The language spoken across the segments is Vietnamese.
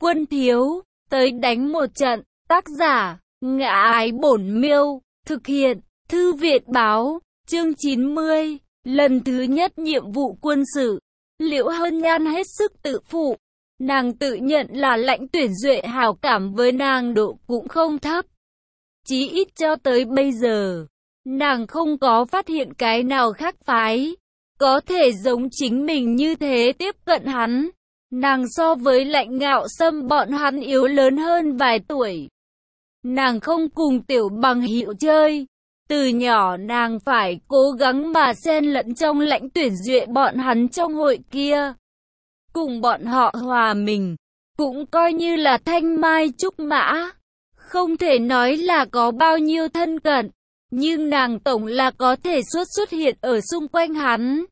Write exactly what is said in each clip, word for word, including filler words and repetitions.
Quân thiếu, tới đánh một trận. Tác giả, Ngã Ái Bổn Miêu. Thực hiện, Thư viện báo. Chương chín mươi. Lần thứ nhất nhiệm vụ quân sự. Liễu Hân Nhan hết sức tự phụ. Nàng tự nhận là Lãnh Tuyển Duệ hảo cảm với nàng độ cũng không thấp. Chí ít cho tới bây giờ, nàng không có phát hiện cái nào khác phái có thể giống chính mình như thế tiếp cận hắn. Nàng so với Lãnh Ngạo Sâm bọn hắn yếu lớn hơn vài tuổi. Nàng không cùng tiểu bằng hữu chơi. Từ nhỏ nàng phải cố gắng mà xen lẫn trong Lãnh Tuyển Duệ bọn hắn trong hội kia. Cùng bọn họ hòa mình, cũng coi như là thanh mai trúc mã. Không thể nói là có bao nhiêu thân cận, nhưng nàng tổng là có thể xuất xuất hiện ở xung quanh hắn.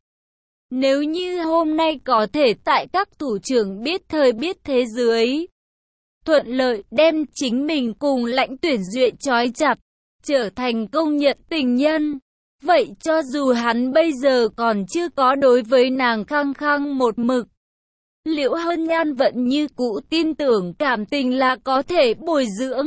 Nếu như hôm nay có thể tại các thủ trưởng biết thời biết thế dưới, thuận lợi đem chính mình cùng Lãnh Tuyển Duệ trói chặt, trở thành công nhận tình nhân, vậy cho dù hắn bây giờ còn chưa có đối với nàng khăng khăng một mực, Liễu Hân Nhan vẫn như cũ tin tưởng cảm tình là có thể bồi dưỡng.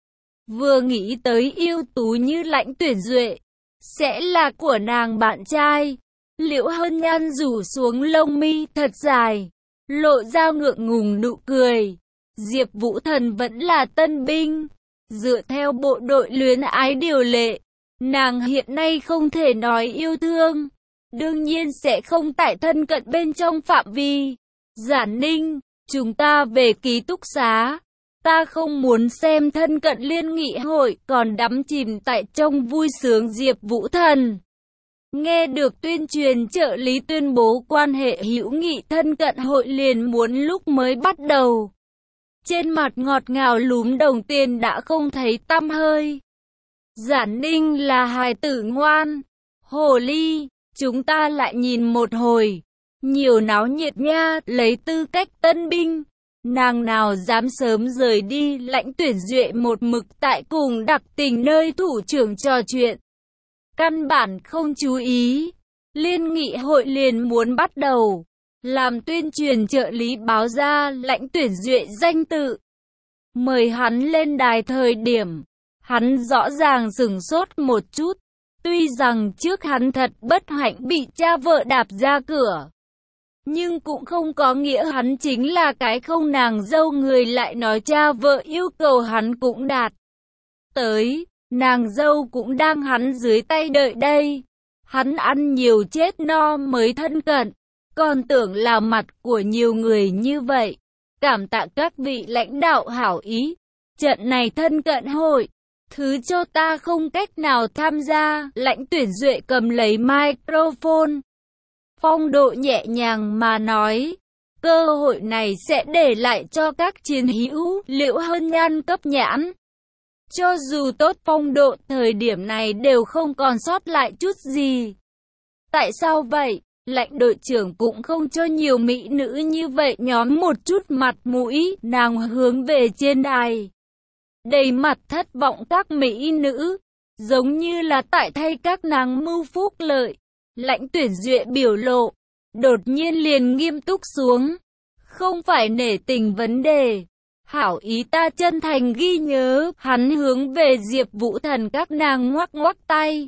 Vừa nghĩ tới yêu tú như Lãnh Tuyển Duệ sẽ là của nàng bạn trai, Liễu Hân Nhan rủ xuống lông mi thật dài, lộ ra ngượng ngùng nụ cười. Diệp Vũ Thần vẫn là tân binh, dựa theo bộ đội luyến ái điều lệ, nàng hiện nay không thể nói yêu thương, đương nhiên sẽ không tại thân cận bên trong phạm vi. Giản Ninh, chúng ta về ký túc xá. Ta không muốn xem thân cận liên nghị hội còn đắm chìm tại trong vui sướng. Diệp Vũ Thần nghe được tuyên truyền trợ lý tuyên bố quan hệ hữu nghị thân cận hội liền muốn lúc mới bắt đầu. Trên mặt ngọt ngào lúm đồng tiền đã không thấy tăm hơi. Giản Ninh là hài tử ngoan. Hồ ly, chúng ta lại nhìn một hồi. Nhiều náo nhiệt nha, lấy tư cách tân binh. Nàng nào dám sớm rời đi. Lãnh Tuyển Duệ một mực tại cùng đặc tình nơi thủ trưởng trò chuyện, căn bản không chú ý. Liên nghị hội liền muốn bắt đầu. Làm tuyên truyền trợ lý báo ra Lãnh Tuyển Duệ danh tự, mời hắn lên đài thời điểm, hắn rõ ràng sửng sốt một chút. Tuy rằng trước hắn thật bất hạnh bị cha vợ đạp ra cửa, nhưng cũng không có nghĩa hắn chính là cái không nàng dâu. Người lại nói cha vợ yêu cầu hắn cũng đạt tới, nàng dâu cũng đang hắn dưới tay đợi đây. Hắn ăn nhiều chết no mới thân cận, còn tưởng là mặt của nhiều người như vậy. Cảm tạ các vị lãnh đạo hảo ý. Trận này thân cận hội, thứ cho ta không cách nào tham gia. Lãnh Tuyển Duệ cầm lấy microphone, phong độ nhẹ nhàng mà nói, cơ hội này sẽ để lại cho các chiến hữu. Liễu Hân Nhan cấp nhãn. Cho dù tốt phong độ thời điểm này đều không còn sót lại chút gì. Tại sao vậy? Lãnh đội trưởng cũng không cho nhiều mỹ nữ như vậy nhóm một chút mặt mũi. Nàng hướng về trên đài, đầy mặt thất vọng các mỹ nữ, giống như là tại thay các nàng mưu phúc lợi. Lãnh Tuyển Duệ biểu lộ đột nhiên liền nghiêm túc xuống. Không phải nể tình vấn đề, hảo ý ta chân thành ghi nhớ. Hắn hướng về Diệp Vũ Thần các nàng ngoắc ngoắc tay.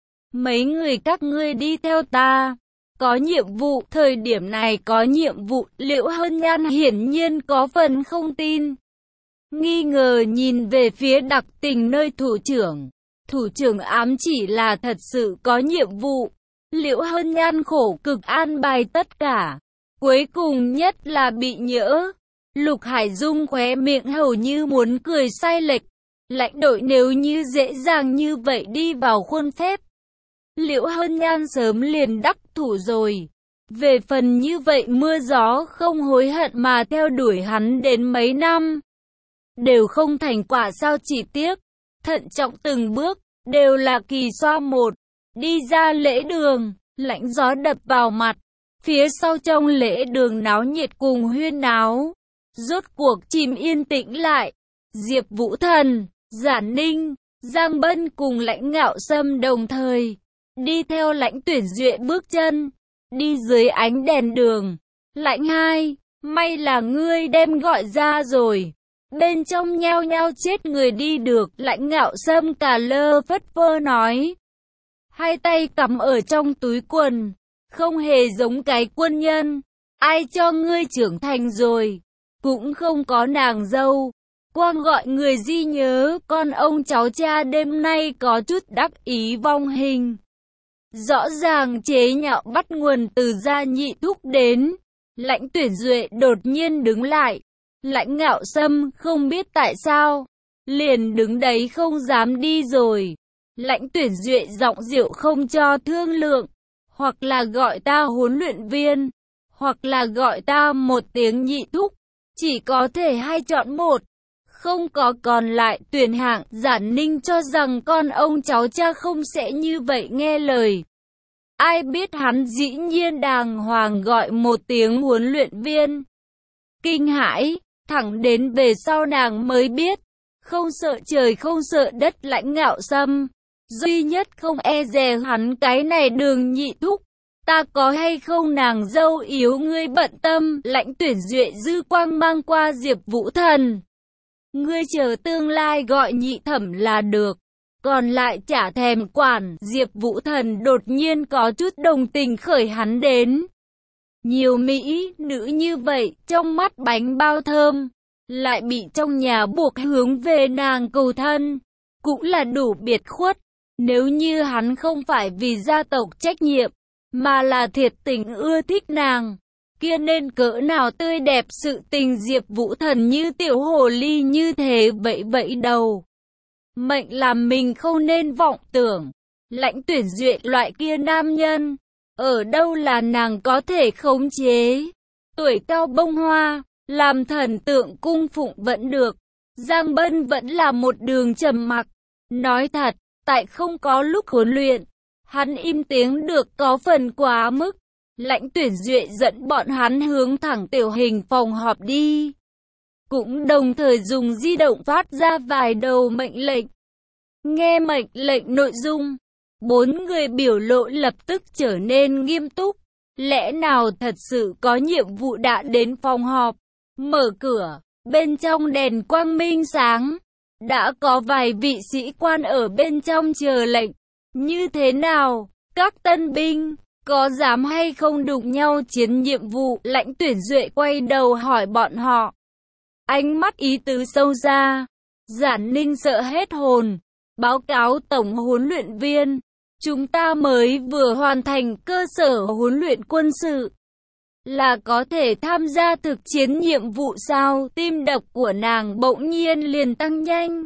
Mấy người các ngươi đi theo ta, có nhiệm vụ. Thời điểm này có nhiệm vụ. Liễu Hân Nhan hiển nhiên có phần không tin, nghi ngờ nhìn về phía đặc tình nơi thủ trưởng. Thủ trưởng ám chỉ là thật sự có nhiệm vụ. Liễu Hân Nhan khổ cực an bài tất cả, cuối cùng nhất là bị nhỡ. Lục Hải Dung khóe miệng hầu như muốn cười sai lệch. Lãnh đội nếu như dễ dàng như vậy đi vào khuôn phép, Liễu Hân Nhan sớm liền đắc thủ rồi. Về phần như vậy mưa gió không hối hận mà theo đuổi hắn đến mấy năm, đều không thành quả sao chỉ tiếc. Thận trọng từng bước, đều là kỳ xoa một. Đi ra lễ đường, lạnh gió đập vào mặt. Phía sau trong lễ đường náo nhiệt cùng huyên náo, rốt cuộc chìm yên tĩnh lại. Diệp Vũ Thần, Giản Ninh, Giang Bân cùng Lãnh Ngạo Sâm đồng thời đi theo Lãnh Tuyển Duệ bước chân, đi dưới ánh đèn đường. Lãnh hai, May là ngươi đem gọi ra rồi. Bên trong nhao nhao chết người đi được, Lãnh Ngạo Sâm cà lơ phất phơ nói. Hai tay cắm ở trong túi quần, không hề giống cái quân nhân. Ai cho ngươi trưởng thành rồi, cũng không có nàng dâu. Quang gọi người di nhớ, con ông cháu cha đêm nay có chút đắc ý vong hình. Rõ ràng chế nhạo bắt nguồn từ Gia Nhị Thúc đến. Lãnh Tuyển Duệ đột nhiên đứng lại. Lãnh Ngạo Sâm không biết tại sao, liền đứng đấy không dám đi rồi. Lãnh Tuyển Duệ giọng dịu không cho thương lượng, hoặc là gọi ta huấn luyện viên, hoặc là gọi ta một tiếng nhị thúc, chỉ có thể hai chọn một, không có còn lại tuyển hạng. Giản Ninh cho rằng con ông cháu cha không sẽ như vậy nghe lời. Ai biết hắn dĩ nhiên đàng hoàng gọi một tiếng huấn luyện viên. Kinh hãi, thẳng đến về sau nàng mới biết, không sợ trời không sợ đất Lãnh Ngạo Sâm, duy nhất không e dè hắn cái này Đường nhị thúc. Ta có hay không nàng dâu yếu ngươi bận tâm. Lãnh Tuyển Duệ dư quang mang qua Diệp Vũ Thần. Ngươi chờ tương lai gọi nhị thẩm là được, còn lại chả thèm quản. Diệp Vũ Thần đột nhiên có chút đồng tình khởi hắn đến. Nhiều mỹ nữ như vậy, trong mắt bánh bao thơm, lại bị trong nhà buộc hướng về nàng cầu thân, cũng là đủ biệt khuất. Nếu như hắn không phải vì gia tộc trách nhiệm, mà là thiệt tình ưa thích nàng, kia nên cỡ nào tươi đẹp sự tình. Diệp Vũ Thần như tiểu hồ ly như thế vẫy vẫy đầu. Mệnh làm mình không nên vọng tưởng. Lãnh Tuyển Duệ loại kia nam nhân, ở đâu là nàng có thể khống chế. Tuổi cao bông hoa, làm thần tượng cung phụng vẫn được. Giang Bân vẫn là một đường trầm mặc. Nói thật, tại không có lúc huấn luyện, hắn im tiếng được có phần quá mức. Lãnh Tuyển Duệ dẫn bọn hắn hướng thẳng tiểu hình phòng họp đi, cũng đồng thời dùng di động phát ra vài đầu mệnh lệnh. Nghe mệnh lệnh nội dung, bốn người biểu lộ lập tức trở nên nghiêm túc. Lẽ nào thật sự có nhiệm vụ đã đến phòng họp? Mở cửa, bên trong đèn quang minh sáng, đã có vài vị sĩ quan ở bên trong chờ lệnh. Như thế nào, các tân binh, có dám hay không đụng nhau chiến nhiệm vụ? Lãnh Tuyển Duệ quay đầu hỏi bọn họ. Ánh mắt ý tứ sâu xa. Giản Ninh sợ hết hồn. Báo cáo tổng huấn luyện viên, chúng ta mới vừa hoàn thành cơ sở huấn luyện quân sự, là có thể tham gia thực chiến nhiệm vụ sao? Tim đập của nàng bỗng nhiên liền tăng nhanh.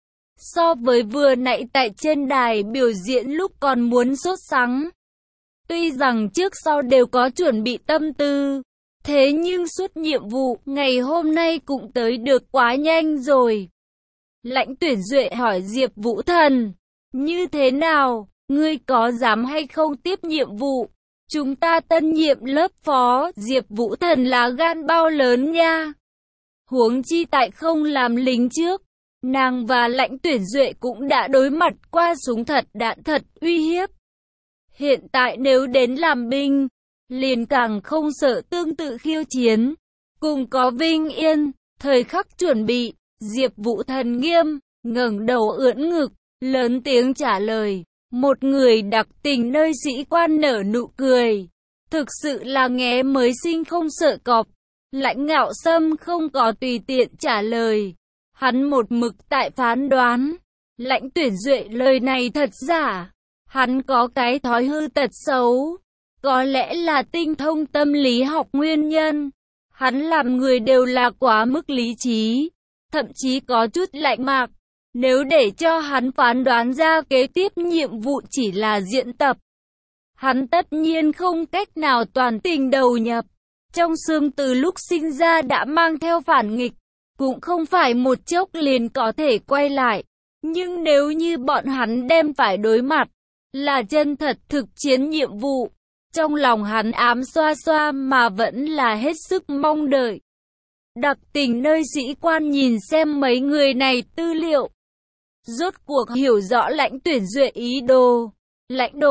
So với vừa nãy tại trên đài biểu diễn lúc còn muốn sốt sắng. Tuy rằng trước sau đều có chuẩn bị tâm tư, thế nhưng suốt nhiệm vụ ngày hôm nay cũng tới được quá nhanh rồi. Lãnh Tuyển Duệ hỏi Diệp Vũ Thần, như thế nào, ngươi có dám hay không tiếp nhiệm vụ? Chúng ta tân nhiệm lớp phó. Diệp Vũ Thần là gan bao lớn nha. Huống chi tại không làm lính trước, nàng và Lãnh Tuyển Duệ cũng đã đối mặt qua súng thật đạn thật uy hiếp. Hiện tại nếu đến làm binh, liền càng không sợ tương tự khiêu chiến, cùng có vinh yên. Thời khắc chuẩn bị, Diệp Vũ Thần nghiêm, ngẩng đầu ưỡn ngực, lớn tiếng trả lời. Một người đặc tình nơi sĩ quan nở nụ cười. Thực sự là nghé mới sinh không sợ cọp. Lãnh Ngạo Sâm không có tùy tiện trả lời. Hắn một mực tại phán đoán. Lãnh Tuyển Duệ lời này thật giả. Hắn có cái thói hư tật xấu. Có lẽ là tinh thông tâm lý học nguyên nhân. Hắn làm người đều là quá mức lý trí, thậm chí có chút lạnh mạc. Nếu để cho hắn phán đoán ra kế tiếp nhiệm vụ chỉ là diễn tập, hắn tất nhiên không cách nào toàn tình đầu nhập. Trong xương từ lúc sinh ra đã mang theo phản nghịch, cũng không phải một chốc liền có thể quay lại. Nhưng nếu như bọn hắn đem phải đối mặt, là chân thật thực chiến nhiệm vụ, trong lòng hắn ám xoa xoa mà vẫn là hết sức mong đợi. Đặc tình nơi sĩ quan nhìn xem mấy người này tư liệu, rốt cuộc hiểu rõ Lãnh Tuyển Duệ ý đồ. Lãnh đội,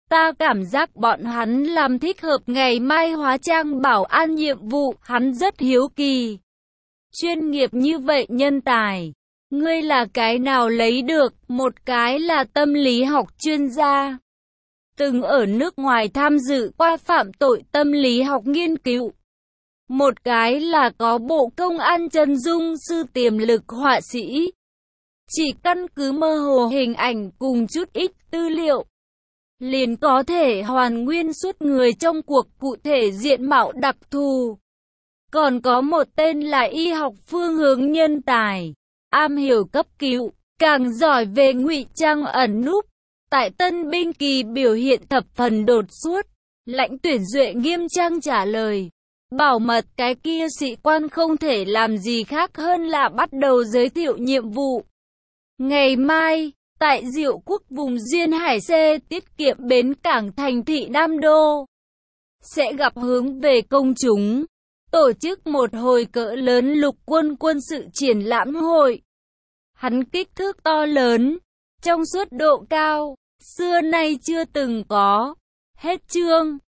Ta cảm giác bọn hắn làm thích hợp ngày mai hóa trang bảo an nhiệm vụ, hắn rất hiếu kỳ. Chuyên nghiệp như vậy nhân tài, ngươi là cái nào lấy được, một cái là tâm lý học chuyên gia. Từng ở nước ngoài tham dự qua phạm tội tâm lý học nghiên cứu. Một cái là có bộ công an chân dung sư tiềm lực họa sĩ. Chỉ căn cứ mơ hồ hình ảnh cùng chút ít tư liệu, liền có thể hoàn nguyên suốt người trong cuộc cụ thể diện mạo đặc thù. Còn có một tên là y học phương hướng nhân tài, am hiểu cấp cứu, càng giỏi về ngụy trang ẩn núp. Tại tân binh kỳ biểu hiện thập phần đột xuất, lãnh tuyển Duệ nghiêm trang trả lời. Bảo mật, cái kia sĩ quan không thể làm gì khác hơn là bắt đầu giới thiệu nhiệm vụ. Ngày mai, tại Diệu Quốc vùng duyên hải xe tiết kiệm bến cảng thành thị Nam Đô, sẽ gặp hướng về công chúng, tổ chức một hồi cỡ lớn lục quân quân sự triển lãm hội. Hắn kích thước to lớn, trong suốt độ cao, xưa nay chưa từng có. Hết chương.